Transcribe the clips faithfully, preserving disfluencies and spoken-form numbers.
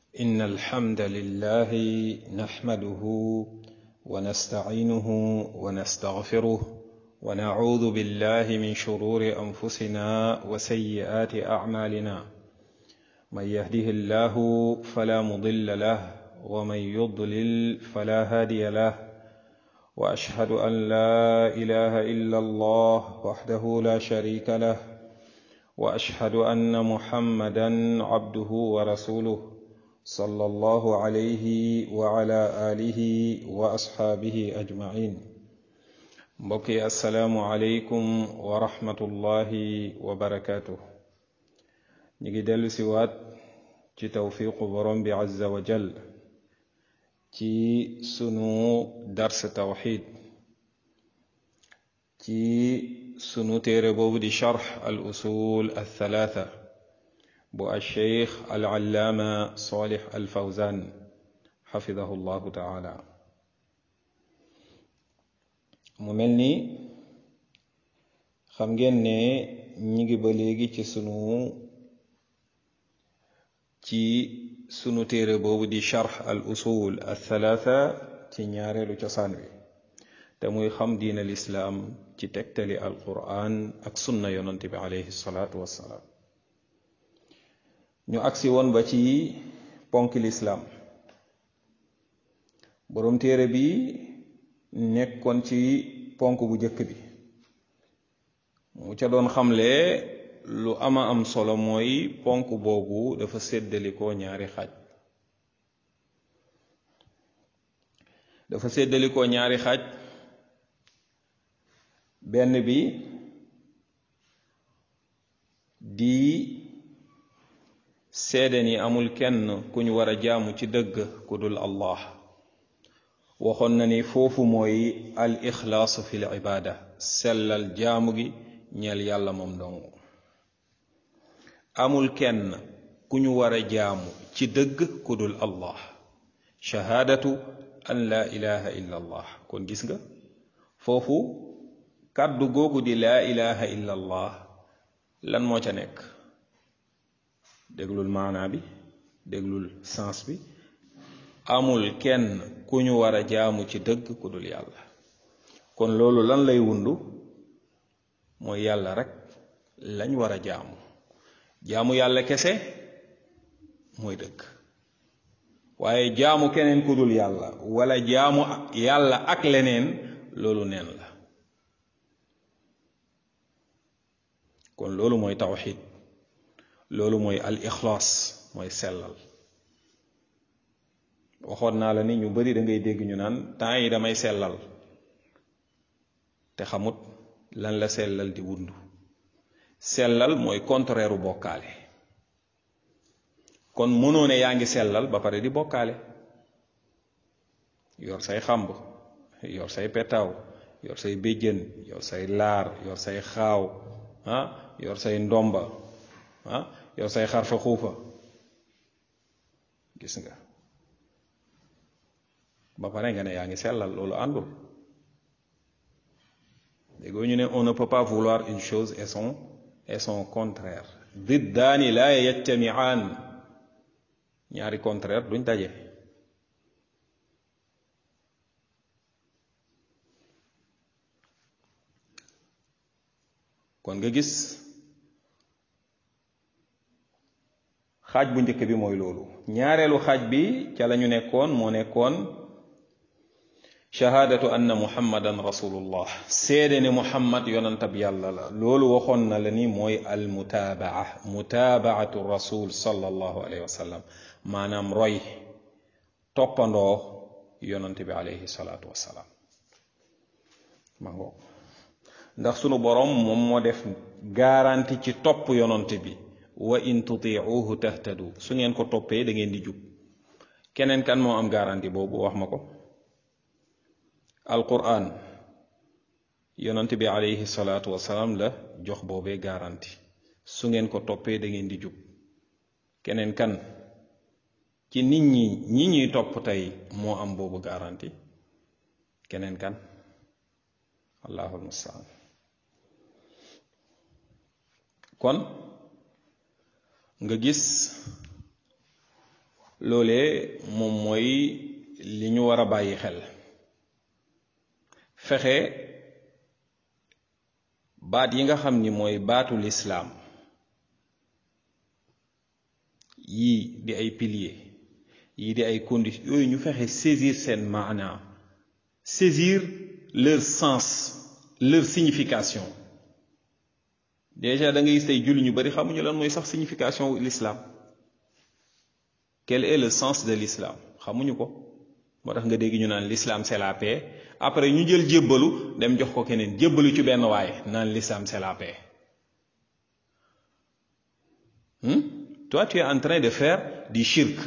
إن الحمد لله نحمده ونستعينه ونستغفره ونعوذ بالله من شرور أنفسنا وسيئات أعمالنا من يهده الله فلا مضل له ومن يضلل فلا هادي له وأشهد أن لا إله إلا الله وحده لا شريك له وأشهد أن محمدا عبده ورسوله صلى الله عليه وعلى آله وأصحابه أجمعين mbokki assalaamu aleykum wa rahmatullahi wa barakaatuh ñu ngi dellu si waat ci tawfiiqu borom bi azza wa jal ci sunu dars tawxiid ci sunu téere boobu di charx al usul al thalaatha bu al sheikh al allaama salih al fawzan xafidahu llahu taala mu mel ni xam ngeen ne ñi ngi ba léegi ci sunu ci sunu téere boobu di charx al usul al thalaatha ci ñaareelu cosaan wi te muy xam diin al islaam ci tegtali al quran ak sunna yonante bi alayhi salaatu wassalaam ñu agsi woon ba ci ponki lislaam boroom téere bi nekkoon ci ponk bu jëkk bi mu ca doon xamle lu ama am solo mooy ponk boobu dafa séddalikoo ñaari xaaj dafa séddalikoo ñaari xaaj benn bi di seede ni amul kenn ku ñu war a jaamu ci dëgg ku dul Allah waxoon na ni foofu mooy al ixlaasu fi l ibaada sellal jaamu gi ñeel yàlla moom dong amul kenn ku ñu war a jaamu ci dëgg ku dul Allah shahaadatu an la ilaha illa allah kon gis nga foofu kàddu googu di laa ilaha illa allah lan moo ca nekk déglul maanaa bi déglul sens bi amul kenn ku ñu war a jaamu ci dëgg ku dul yàlla kon loolu lan lay wundu mooy yàlla rek lañ war a jaamu jaamu yàlla kese mooy dëgg waaye jaamu keneen ku dul yàlla wala jaamu yàlla ak leneen loolu neen la kon loolu mooy tawxiid loolu mooy al ixlaas mooy sellal waxoon naa la ni ñu bari da ngay dégg ñu naan temps yi damay sellal te xamut lan la sellal di wundu sellal mooy contraire u bokkaale kon mënoo ne yaa ngi sellal ba pare di bokkaale yor say xamb yor say petaaw yor say béjjën yor say laar yor say xaaw ah yor say ndomba ah yor say xarfa xuufa gis nga ba pare nga ne yaa ngi sellal loolu àndul déggoo ñu ne on ne peut pas vouloir une chose et son et son contraire diddaani laa yajtamiaan ñaari contraire duñ daje kon nga gis xaaj bu njëkk bi mooy loolu ñaareelu xaaj bi ca lañu nekkoon moo nekkoon shahaadatu anna muhammadan rasulullah seede ni muhammad yonantab yàlla la loolu waxoon na la ni mooy al mutaabaa mutaabaatu rasul sallallahu alayhi wa sallam maanaam roy toppandoo yonante bi alayhi salaatu wassalaam ma ngoo ndax sunu boroom moom moo def garanti ci topp yonante bi wa in tutiuhu tahtadu su ngeen ko toppee da ngeen di jub keneen kan moo am garanti boobu wax ma ko alquran yonante bi alayhi salaatu wasalaam la jox boobee garanti su ngeen ko toppee da ngeen di jub keneen kan ci nit ñi ñi ñuy topp tey moo am boobu garanti keneen kan allahul mustaan kon nga gis loolee moom mooy li ñu war a bàyyi xel fexe baat yi nga xam ni mooy baatu lislaam yii di ay piliers yii di ay conditions yooyu ñu fexe saisir seen maana saisir leur sens leur signification déjà da ngay gis tey julli ñu bari xamuñu lan mooy sax signification wu l'islam quel est le sens de l'islam xamuñu ko moo tax nga dégg ñu naan l'islam c'est la paix après ñu jël jébbalu dem jox ko keneen jébbalu ci benn waaye naan l'islam c'est la paix hmm? Toi tu es en train de faire du shirk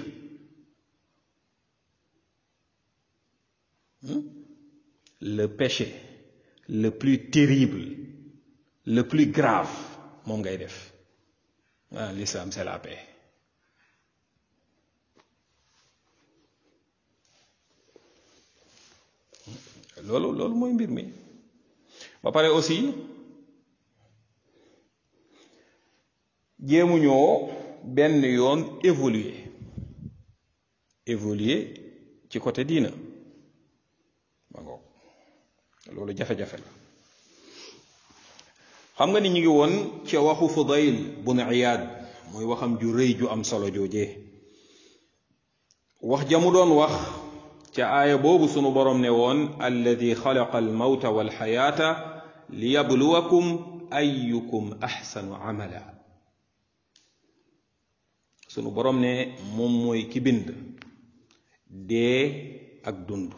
hmm? Le péché le plus terrible le plus grave moom ngay def ah l'islam c'est la paix loolu loolu mooy mbir mi ba pare aussi jéemuñoo benn yoon évoluer évoluer ci côté diina ma ngoog loolu jafe-jafe la xam nga ni ñu ngi woon ca waxu Fudayl bun Iyaad mooy waxam ju rëy ju am solo joojee wax jamu doon wax ca aaya boobu sunu borom ne woon alladi xalaqa almawta walxayaata liyabluwakum ayyukum axsanu amala sunu borom ne moom mooy ki bind dee ak dund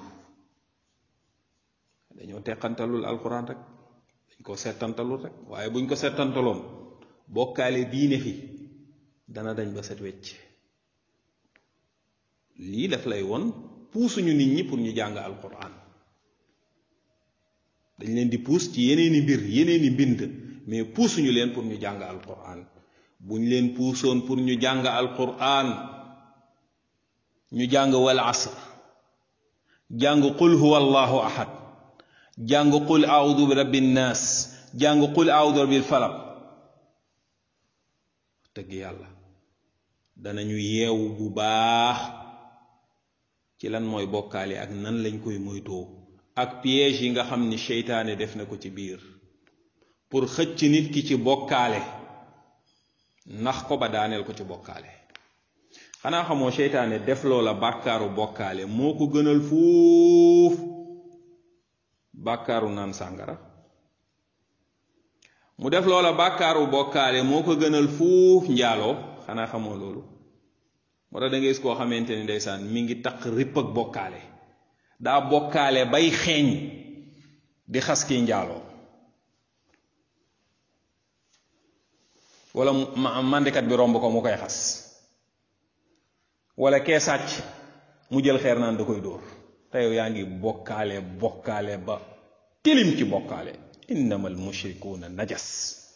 dañoo teqantalul alquran rek dañ ko settantalul rek waaye buñ ko settantaloon bokkaale diine fi dana dañ ba set wecc lii daf lay woon puusuñu nit ñi pour ñu jàng alquran dañ leen di puus ci yeneeni mbir yeneeni mbind mais puusuñu leen pour ñu jàng alquran buñ leen puusoon pour ñu jàng alquran ñu jàng wal asr jàng qul huwa allahu ahad jàng qul a'udhu bi rabbin nas jàng qul a'udhu bi rabbil falaq tëgg yàlla danañu yeewu bu baax ci lan mooy bokkaale ak nan lañ koy moytoo ak piège yi nga xam ni seytaane def na ko ci biir pour xëcc nit ki ci bokkaale nax ko ba daaneel ko ci bokkaale xanaa xamoo seytaane def loola bàkkaaru bokkaale moo ko gënal fuuf bàkkaaru naan sàngara mu def loola bàkkaaru bokkaale moo ko gënal fuuf njaaloo xanaa xamoo loolu moo tax da ngay gis koo xamante ni ndeysaan mi ngi taq ripp ak bokkaale daa bokkaale bay xeeñ di xas kii njaaloo wala mandikat bi romb ko mu koy xas wala kee sàcc mu jël xeer naan da koy dóor te yow yaa ngi bokkaale bokkaale ba tilim ci bokkaale innamal mushrikuuna najas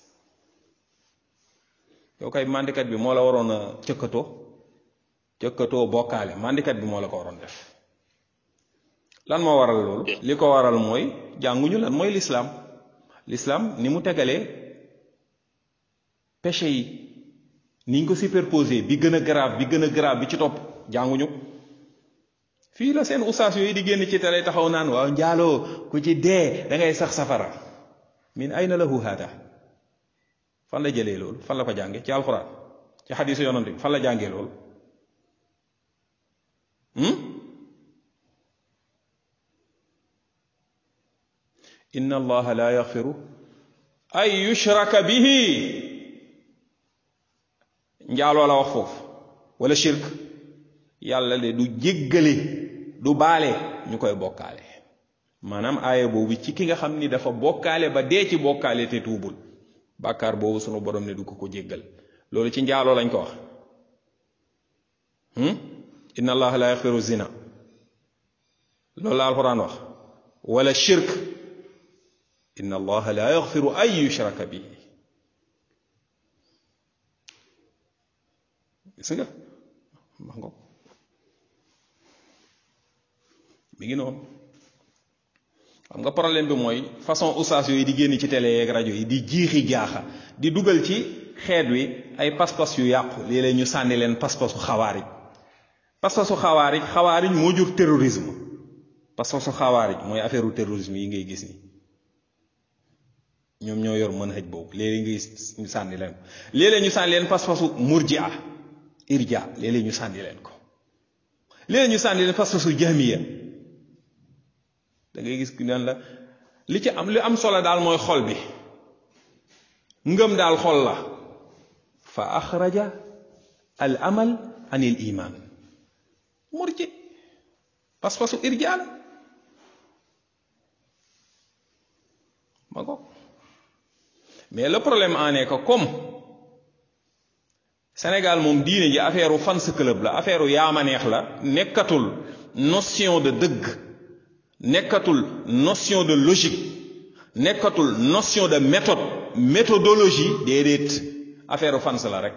yow kay mandikat bi moo la waroon a cëkkatoo cëkkatoo bokkaale mandikat bi moo la ko waroon def lan moo waral loolu li ko waral mooy jànguñu lan mooy l'islam l'islam ni mu tegalee péché yi niñ ko superposé bi gën a grave bi gën a grave bi ci topp jànguñu fii la seen ustaas yooyu di génn ci télé taxaw naan waaw njaaloo ku ci dee da ngay sax safara min ayna lahu hada fan la jëlee loolu fan la ko jànge ci alxuraan ci xadiisu yonante bi fan la jàngee loolu inna allaha la yaxfiru ay yushraka bihi njaaloo la wax foofu wala shirk yàlla de du jéggale du baale ñu koy bokkaale maanaam aaya boobu ci ki nga xam ni dafa bokkaale ba dee ci bokkaale te tuubul bàkkaar boobu sunu borom ne du ko ko jéggal loolu ci njaaloo lañ ko wax inna allaha la yaxfiru zina loolu la alxuraan wax wala shirk inna allaha la yaxfiru ay yushraka bihi gis nga ma ngo mi ngi noonu xam nga problème bi mooy façon ustaas yooyu di génn ci télé yeeg rajo yi di jiixi jaaxa di dugal ci xeet wi ay pas-pas yu yàqu léeg-léeg ñu sànni leen pas-pasu xawaarij pas-pasu xawaarij xawaarij moo jur terrorisme pas-pasu xawaarij mooy affaire u terrorisme yi ngay gis ni ñoom ñoo yor mën xëj boobu léeg-léeg nga gis ñu sànni leen ko léeg-léeg ñu sànni leen pas-pasu murjia irja léeg-léeg ñu sànni leen ko léeg-léeg ñu sànni leen pas-pasu jahmiya da ngay gis ku naan la li ci am li am solo daal mooy xol bi ngëm daal xol la fa axraja al amal an il iman murji pas-pasu irja la ma ko mais le problème en est que comme Sénégal moom diine ji affaire u fans club la affaire u yaama neex la nekkatul notion de dëgg nekkatul notion de logique nekkatul notion de méthode méthodologie déedéet affaire u fans la rek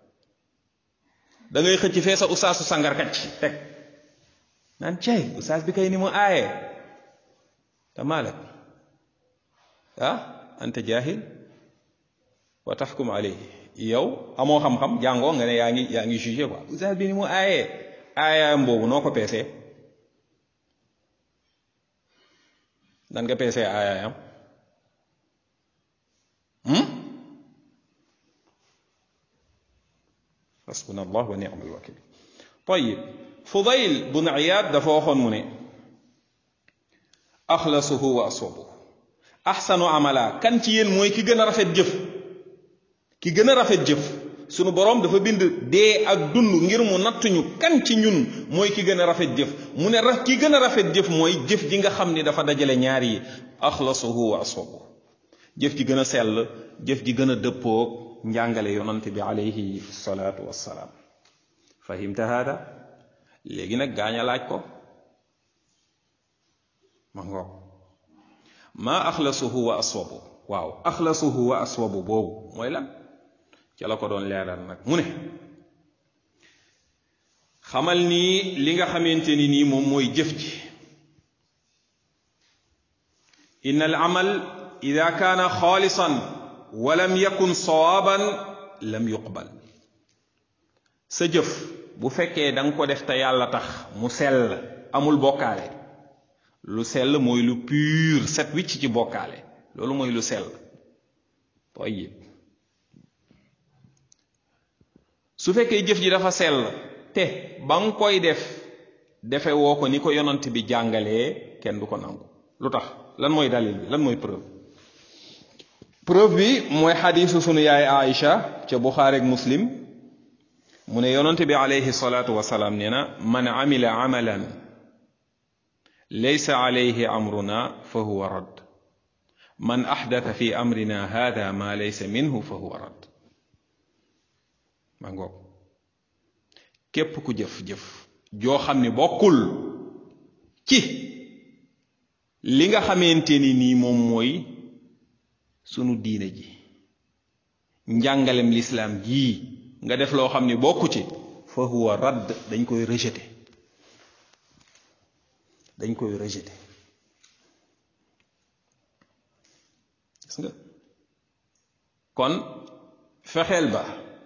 da ngay xëcc fee sa ustaasu sangar kacc teg naan cay ustaas bi kay ni mu aaye te maalak ah anta jaahil wa taxkum alayhi yow amoo xam-xam jàngoo nga ne yaa ngi yaa ngi jugé quoi ustaas bi ni mu aayee aayaam boobu noo ko peesee dan nga peesee aayaayam حسبنا الله ونعم الوكيل طيب فضيل بن عياد dafa waxoon mu ne أخلصه وأصوبه أحسن عملا kan ci yéen mooy ki gën a rafet jëf ki gën a rafet jëf sunu boroom dafa bind dee ak dund ngir mu nattuñu kan ci ñun mooy ki gën a rafet jëf mu ne ra ki gën a rafet jëf mooy jëf ji nga xam ni dafa dajale ñaar yi أخلصه وأصوبه jëf ji gën a sell jëf ji gën a dëppoog njàngale yonante bi alayhi salaatu wassalaam fahimta hada léegi nag gaaña laaj ko ma ngoog maa axlasuhu wa aswabu waaw axlasuhu wa aswabu boobu mooy lan ca la ko doon leeral nag mu ne xamal ni li nga xamante ni nii moom mooy jëf ji inna al amal ida kaana xaalisan walam yakun sawaaban lam yuqbal sa jëf bu fekkee da nga ko def te yàlla tax mu sell amul bokkaale lu sell mooy lu pur set wicc ci bokkaale loolu mooy lu sell tayyib su fekkee jëf ji dafa sell te ba nga koy def defe woo ko ni ko yonant bi jàngalee kenn du ko nangu lu tax lan mooy dalil bi lan mooy preuve preuve bi mooy xadiisu sunu yaay Aïcha ca Buxaari ak Muslim mu ne yonante bi alayhi salaatu wasalaam nee na man amila amalan laysa alayhi amruna fa huwa radd man axdata fi amrina hada ma laysa minhu fa huwa radd ma ngoog képp ku jëf-jëf joo xam ne bokkul ci li nga xamante ni nii moom mooy sunu diine ji njàngalem lislaam jii nga def loo xam ni bokku ci fa huwa radd dañ koy rejeté dañ koy rejeté gis nga kon fexeel ba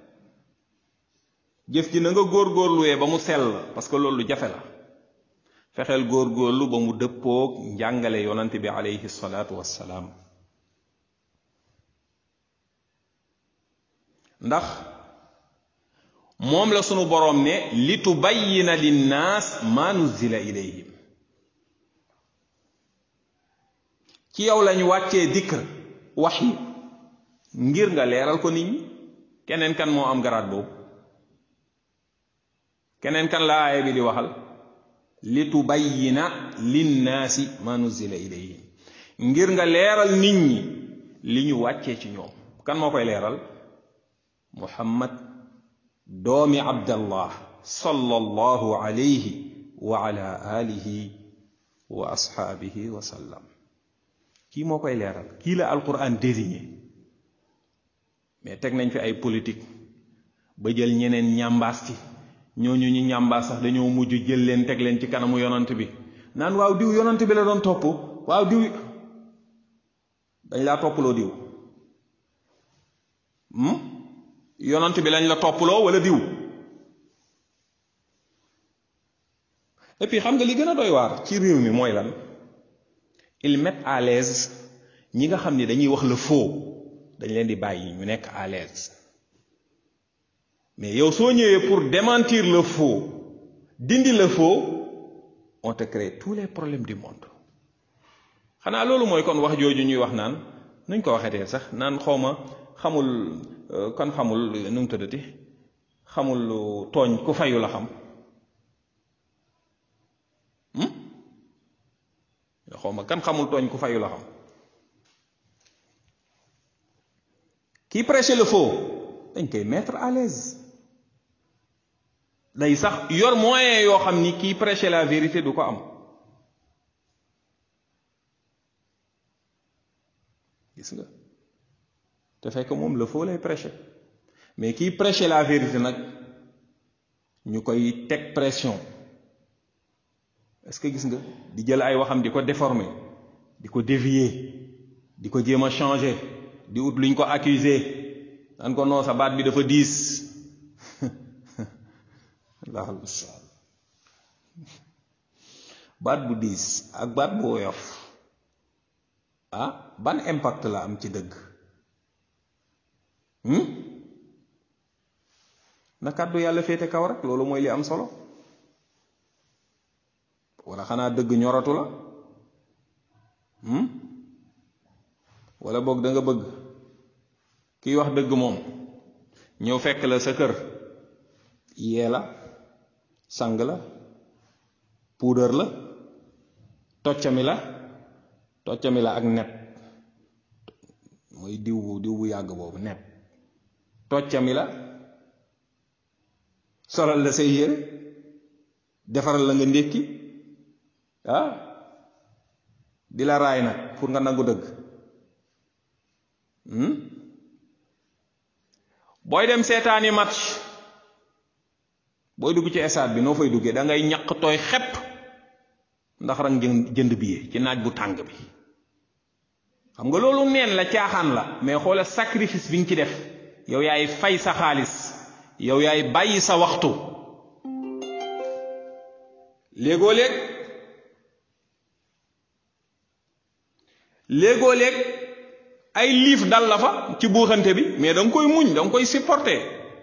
jëf ji na nga góorgóorluwee ba mu sell parce que loolu jafe la fexeel góorgóorlu ba mu dëppoog njàngale yonante bi alayhi salaatu wassalaam ndax moom la sunu boroom ne li tubayyina linnaas ma nuzila ilayhim ci yow lañu wàccee dikr waxyi ngir nga leeral ko nit ñi keneen kan moo am garaat boobu keneen kan la aaya bi di waxal li tubayyina linnaasi ma nuzila ilayhim ngir nga leeral nit ñi li ñu wàccee ci ñoom kan moo koy leeral muhammad doomi abdallah sallallahu alayhi wa ala alihi wa ashaabihi wa sallam kii moo koy leeral kii la alquran désigné mais teg nañ fi ay politique ba jël ñeneen ñambaas ci ñooñu ñu ñambaas sax dañoo mujj jël leen teg leen ci kanamu yonant bi naan waaw diw yonant bi la doon topp waaw diw dañ laa topploo diw yonant bi lañ la topploo wala diw et puis xam nga li gën a doy waar ci réew mi mooy lan ils mettent à l'aise ñi nga xam ni dañuy wax le faux dañ leen di bàyyi ñu nekk à l'aise mais yow soo ñëwee pour démentir le faux dindi le faux on te crée tous les problèmes du monde xanaa loolu mooy kon wax jooju ñuy wax naan nuñ ko waxetee sax naan xawma xamul kon xamul nu mu tuddati xamul tooñ ku fayu la xam xawma kan xamul tooñ ku fayu la xam kii prêcher le faux dañ koy mettre à l'aise day sax yor moyen yoo xam ni kii prêcher la vérité du ko am gis nga te fekk moom le faux lay prêcher mais kii prêcher la vérité nag ñu koy teg pression est-ce que gis nga di jël ay waxam di ko déformer di ko dévier di ko jéem a changer di ut luñ ko accuser nan ko noo sa baat bi dafa diis Allahul musta'an baat bu diis ak baat bu woyof ah ban impact la am ci dëgg na kàddu yàlla féete kaw rek loolu mooy li am solo wala xanaa dëgg ñoratu la wala boog da nga bëgg kiy wax dëgg moom ñëw fekk la sa kër yee la sang la puudar la toccami la toccami la ak net mooy diw bu diw bu yàgg boobu net toccami la solal la say yére defaral la nga ndékki ah di la raay nag pour nga nangu dëgg booy dem seetaani match booy dugg ci stade bi noo fay duggee da ngay ñaq tooy xepp ndax rang jënd billet ci naaj bu tàng bi xam nga loolu neen la caaxaan la mais xoola sacrifice bi nga ci def yow yaay fay sa xaalis yow yaay bàyyi sa waxtu léegoo léeg léegoo léeg ay liif dal la fa ci buuxante bi mais da nga koy muñ da nga koy supporter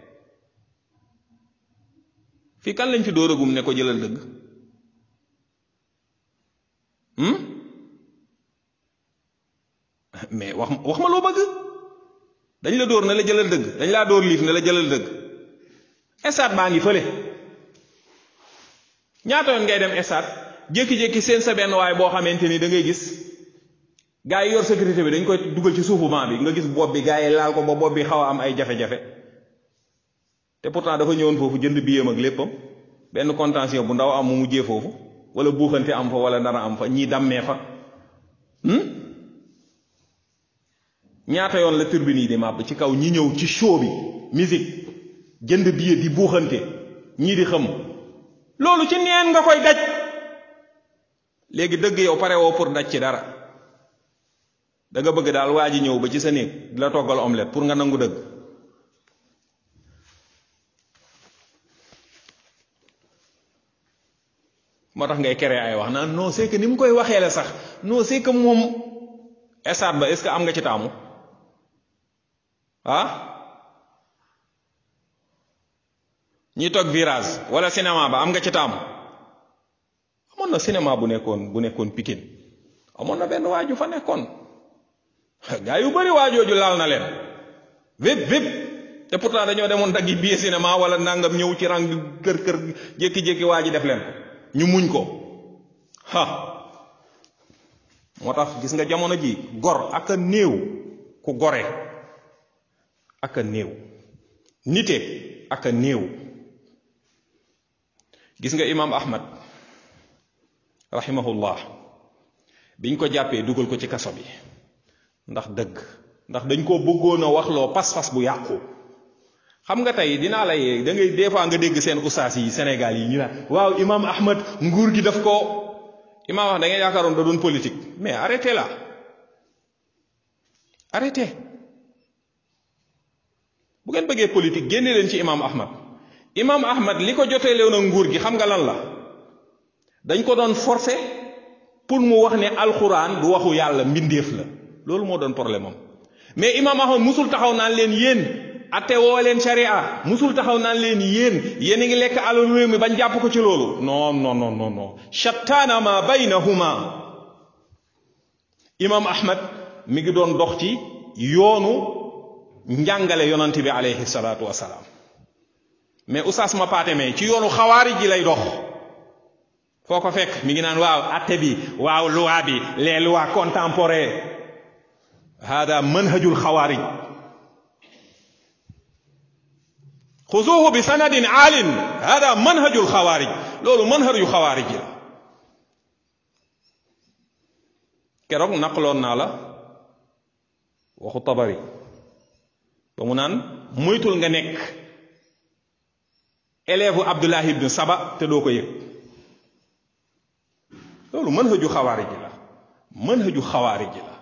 fii kan lañ fi dóoragum ne ko jëlal dëgg mais wax wax ma loo bëgg dañ la dóor ne la jëlal dëgg dañ laa dóor liif ne la jëlal dëgg estade baa ngi fële ñaata yoon ngay dem estade jékki-jékki seen sa benn waay boo xamante ni da ngay gis gaa yi yor sécurité bi dañ koy dugal ci suufu banc bi nga gis bopp bi gaa yi laal ko ba bopp bi xaw a am ay jafe-jafe te pourtant dafa ñëwoon foofu jënd biyam ak léppam benn contention bu ndaw am mu mujjee foofu wala buuxante am fa wala dara am fa ñii dammee fa ñaata yoon la turbine yi di màbb ci kaw ñi ñëw ci show bi musique jënd billet di buuxante ñii di xam loolu ci neen nga koy daj léegi dëgg yow pare woo pour daj ci dara da nga bëgg daal waa ji ñëw ba ci sa néeg di la toggal omelette pour nga nangu dëgg moo tax ngay créer ay wax naan non c'est que ni mu koy waxee la sax non c'est que moom estade ba est-ce que am nga ci taamu ah ñi toog virage wala cinéma ba am nga ci taamu amoon na cinéma bu nekkoon bu nekkoon Pikine amoon na benn waaju fa nekkoon gaa yu bari waajooju laal na leen vip vip te pourtant dañoo demoon daggi billet cinéma wala nangam ñëw ci rang kër kër jékki-jékki waa ji def leen ñu muñ ko ha moo tax gis nga jamono ji gor ak a néew ku gore ak a néew nite ak a néew gis nga imam Ahmad rahimahullah biñ ko jàppee dugal ko ci kaso bi ndax dëgg ndax dañ koo bëggoon a waxloo pas-pas bu yàqu xam nga tey dinaa lay da ngay des fois nga dégg seen ustaas yi Sénégal yi ñu naan waaw imam Ahmad nguur gi daf ko imam wax da ngay yaakaaroon da doon politique mais arrêtez là arrêtez bu ngeen bëggee politique génne leen ci imam Ahmad imam Ahmad li ko joteeloon ak nguur gi xam nga lan la dañ ko doon forcer pour mu wax ne alxuraan du waxu yàlla mbindeef la loolu moo doon problème am mais imam Ahmad musul taxaw naan leen yéen atte woo leen sharia musul taxaw naan leen yéen yéen a ngi lekk alal réew mi bañ jàpp ko ci loolu non non non non non shattaana ma baynahuma imam Ahmad mi ngi doon dox ci yoonu njàngale yonent bi alayhi salaatu wasalaam mais oustaz ma paate mais ci yoonu xawaari ji lay dox foo ko fekk mi ngi naan waaw atte bi waaw loi bi les lois contemporaines hada manhajul xawaarij xuzuuhu bi sanadin aalin hada manhajul xawaarij loolu manhaju xawaarij la keroog naqaloon naa la waxu Tabari ba mu naan moytul nga nekk élève u Abdullah ibn Saba te doo ko yëg loolu manhaju xawaarij la manhaju xawaarij la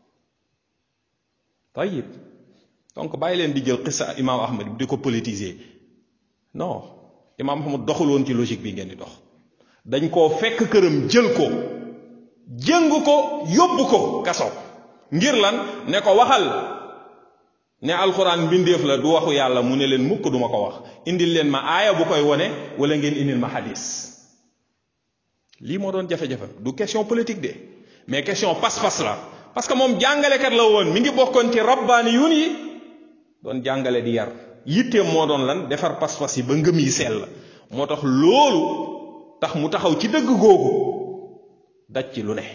tayib donc bàyyi leen di jël qissa imam Ahmad bi di ko politiser non imam Ahmad doxul woon ci logique bi ngeen di dox dañ koo fekk këram jël ko jëng ko yóbbu ko kaso ngir lan ne ko waxal ne alxuraan mbindeef la du waxu yàlla mu ne leen mukk duma ko wax indil leen ma aaya bu koy wone wala ngeen indil ma hadis lii moo doon jafe-jafe du question politique de mais question pas-pas la parce que moom jàngalekat la woon mi ngi bokkoon ci rabbaaniyuun yi doon jàngale di yar yitteem moo doon lan defar pas-pas yi ba ngëm yi sell moo tax loolu tax mu taxaw ci dëgg googu daj ci lu ne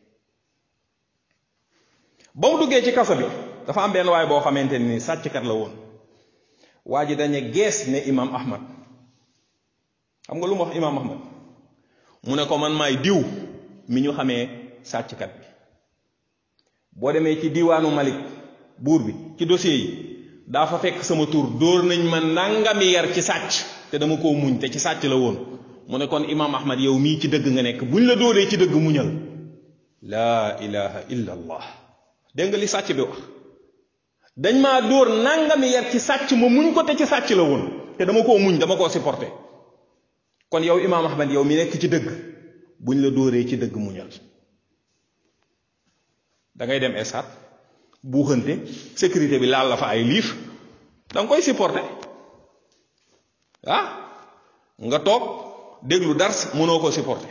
ba mu duggee ci kaso bi dafa am benn waay boo xamante ni sàcckat la woon waa ji dañe gees ne imam Ahmad xam nga lu mu wax imam Ahmad mu ne ko man maay diw mi ñu xamee sàcckat bi boo demee ci diwaanu Malik buur bi ci dossier yi daa fa fekk sama tur dóor nañ ma nangami yar ci sàcc te dama koo muñ te ci sàcc la woon mu ne kon imam Ahmad yow mii ci dëgg nga nekk buñ la dóoree ci dëgg muñal laa ilaha illa allah dégg nga li sàcc bi wax dañ maa dóor nangami yar ci sàcc ma muñ ko te ci sàcc la woon te dama koo muñ dama koo supporté kon yow imam Ahmad yow mi nekk ci dëgg buñ la dóoree ci dëgg muñal da ngay dem esat buuxante sécurité bi laal la fa ay liif da nga koy supporté ah nga toog déglu dars mënoo ko supporté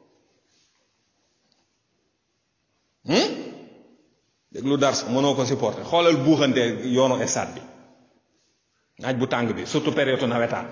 hmm déglu dars mënoo ko supporté xoolal buuxante yoonu esat bi naaj bu tàng bi surtout période nawetaan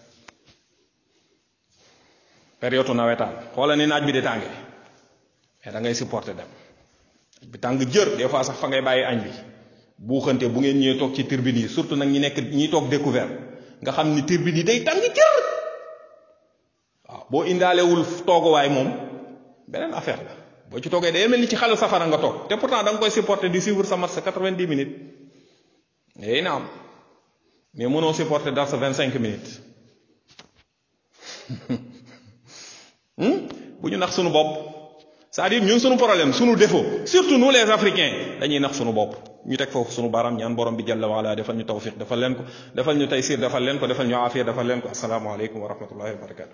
période nawetaan xoolal ni naaj bi di tànge mais da ngay supporté dem bi tàng jër des fois sax fa ngay bàyyi añ bi buuxante bu ngeen ñëwee toog ci turbine yi surtout nag ñi nekk ñi toog découvert nga xam ni turbine yi day tàng jër waaw boo indaalewul tooguwaay moom beneen affaire la boo ci toogee day mel ni ci xalu safara nga toog te pourtant da nga koy supporter di suivre sa match quatre-vingt-dix minutes yéy na am mais mënoo supporter dans sa vingt-cinq minutes bu ñu nax sunu bopp c'est-à-dire ñun sunu problème sunu défaut surtout nous les africains dañuy nax sunu bopp ñu teg foofu sunu baaraam ñaan borom bi jalla waala defal ñu tawfiq defal leen ko defal ñu taysir defal leen ko defal ñu aafiya defal leen ko assalaamu aleykum wa rahmatullahi wa barakatu